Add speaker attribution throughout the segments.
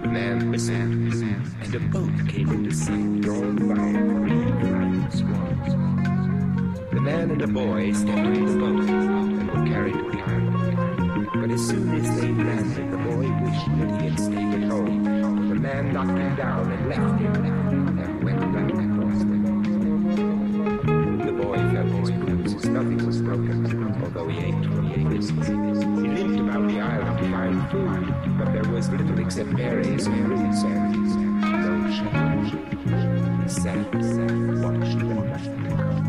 Speaker 1: man whistled, and a boat came into sight, drawn by 3 flying swans. The man and the boy stepped into the boat and were carried to the island. But as soon as they landed, the boy wished that he had stayed at home. But the man knocked him down and left him, and went back across the lake. The boy felt his bruises. Nothing was broken, although he ached from the whistles. He limped about the island to find food, but there was little except berries and roots and no shelter. He sat, watched, and nothing come.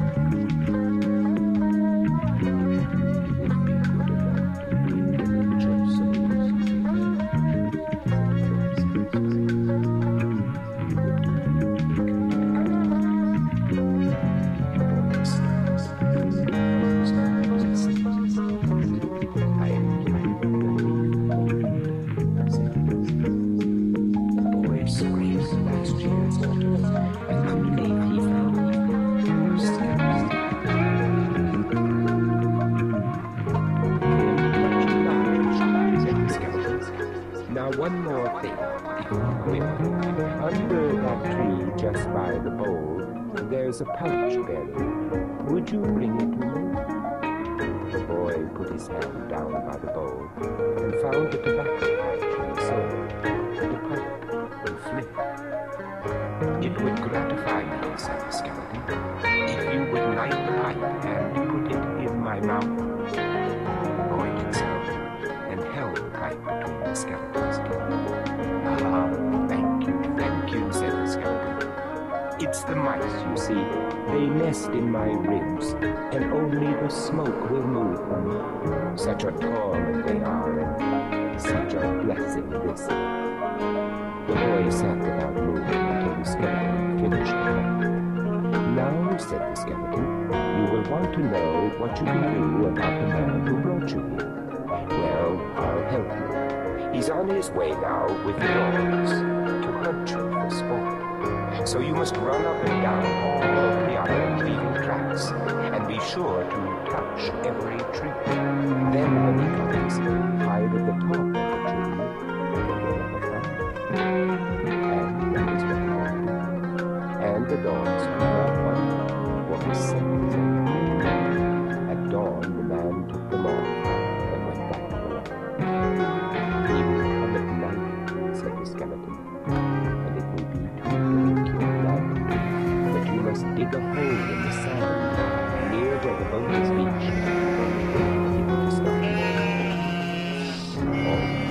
Speaker 1: One more thing, under that tree just by the bowl, there's a pouch berry. Would you bring it to me? The boy put his hand down by the bowl and found a tobacco pouch and said, "The pipe and flip." "It would gratify me," said the skeleton, "if you would light the pipe and put it in my mouth." The boy did so, and held the pipe between the skeleton's teeth. "Ah, thank you," said the skeleton. "It's the mice, you see. They nest in my ribs, and only the smoke will move them. Such a torment they are, and such a blessing this." The boy sat without moving until the skeleton finished the pipe. "Now," said the skeleton, "you will want to know what you can do about the man who brought you here. Well, I'll help you. He's on his way now with the dogs to hunt you for sport. So you must run up and down all over the island, leaving tracks, and be sure to touch every tree. Then when he comes, hide at the top of the tree, and you'll never find him." And that is what happened. And the dogs could not find him, for his scent was on the At dawn, the man took them off and went back to the land. "He will come at night," said the skeleton, "and it will be too late to your blood. But you must dig a hole in the sand near where the boat is beached, and he will stop you."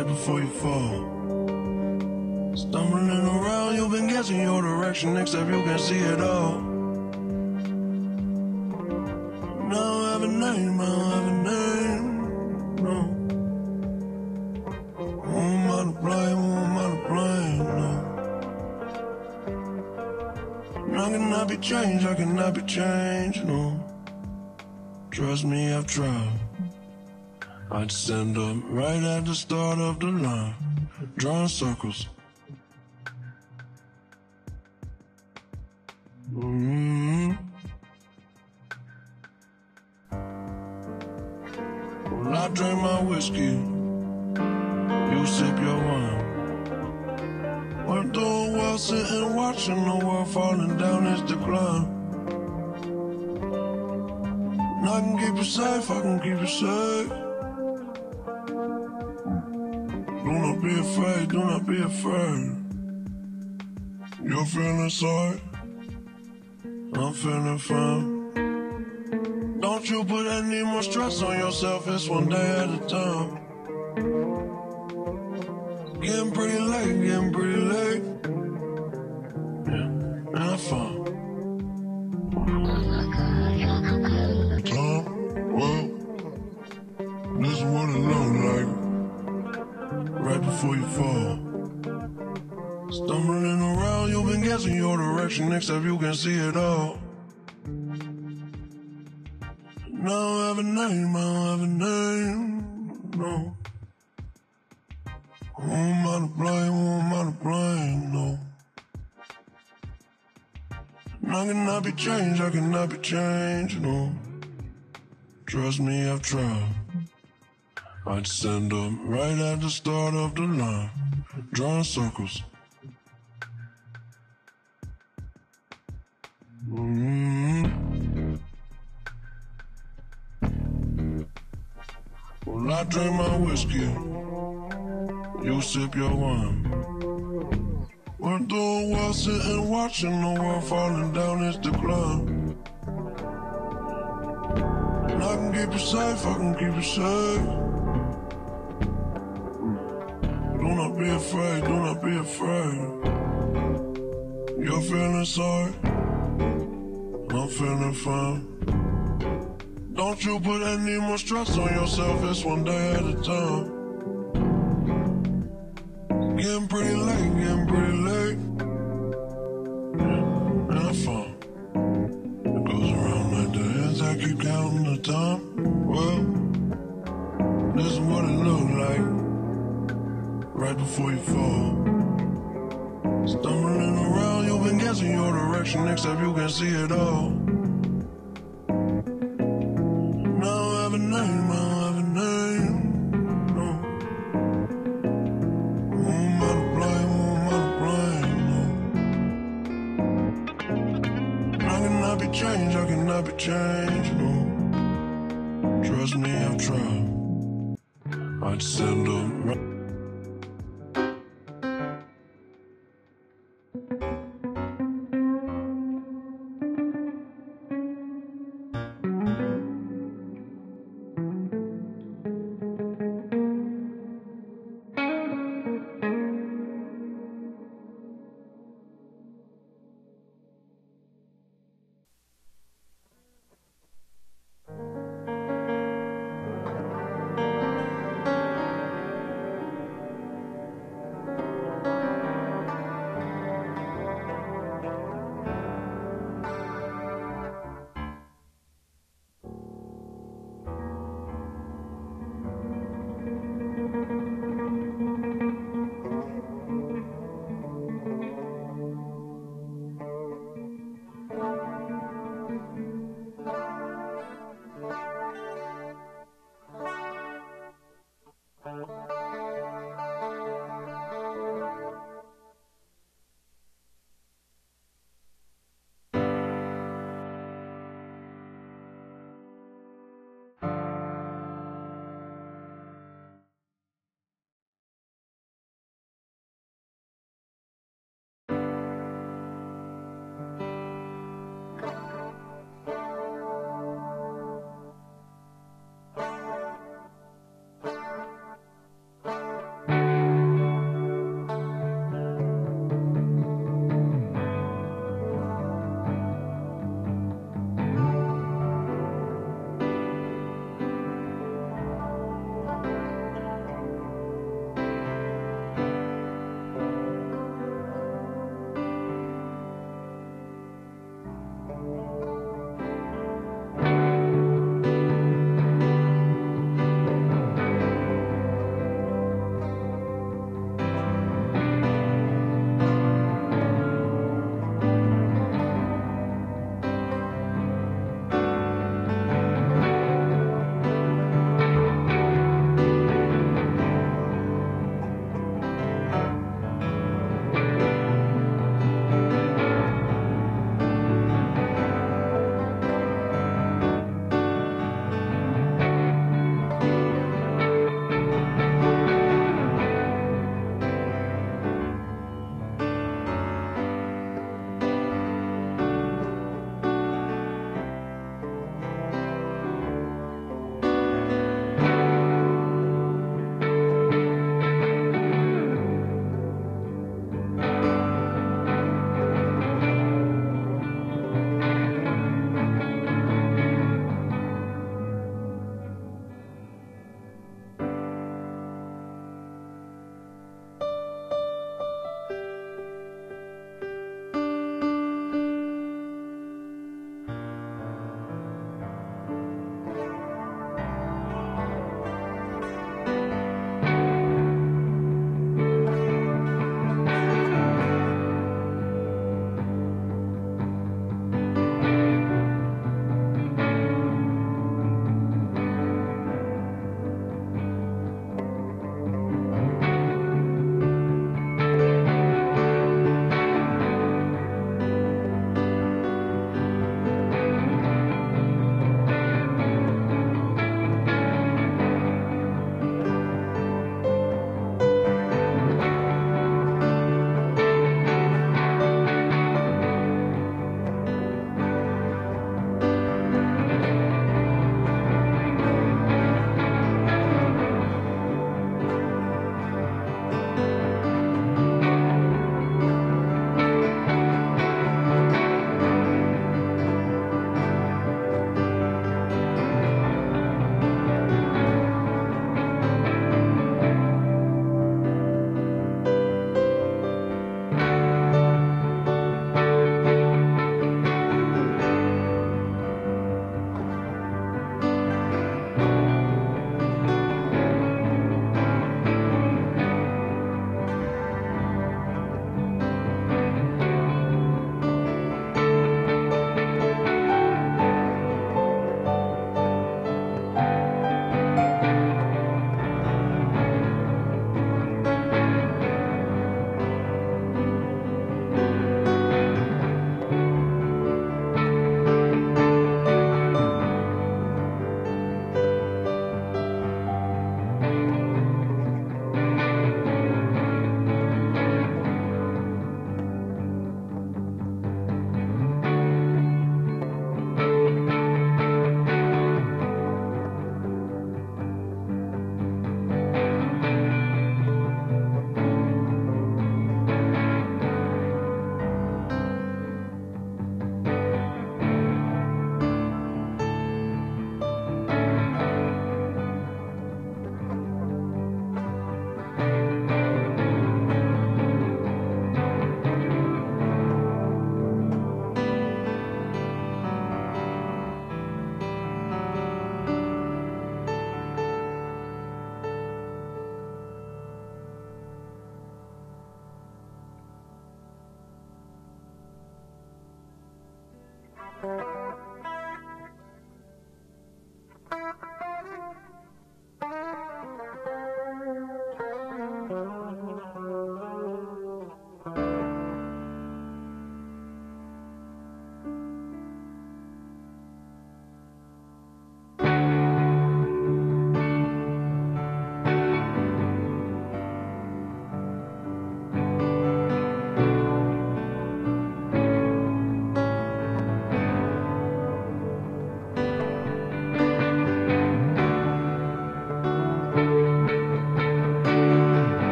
Speaker 2: right before you fall. Stumbling around, you've been guessing your direction, except you can see it all. Now I have a name, I don't have a name, no. Who am I to blame, who am I to blame, no. I cannot be changed, I cannot be changed, no. Trust me, I've tried. I'd stand up right at the start of the line, drawing circles. Well, I drink my whiskey, you sip your wine. We're doing well sitting watching the world falling down its decline. And I can keep you safe, I can keep you safe. Do not be afraid, do not be afraid. You're feeling sorry, I'm feeling fine. Don't you put any more stress on yourself, it's one day at a time. Getting pretty late, getting pretty late. Yeah, and I'm fine. Tom, well, this is what it looks like right before you fall. Stumbling around, you've been guessing your direction, except you can see it all. Now I have a name, I don't have a name, no. Who am I to blame, who am I to blame, no. And I cannot be changed, I cannot be changed, no. Trust me, I've tried. I'd stand up right at the start of the line, drawing circles. Well, I drink my whiskey, you sip your wine. We're doing well sitting watching the world falling down its decline. And I can keep you safe, I can keep you safe. Do not be afraid, do not be afraid. You're feeling sorry, I'm feeling fine. Don't you put any more stress on yourself, it's one day at a time. Getting pretty late, getting pretty late. Yeah, and I'm fine. It goes around like this, I keep counting the time. Well, this is what it looks like right before you fall. Stumbling around, you've been guessing your direction, except you can see it all. Now I have a name, I don't have a name, no. Who am I to blame, who am I to blame, no. I cannot be changed, I cannot be changed, no. Trust me, I've tried. I'd stand up right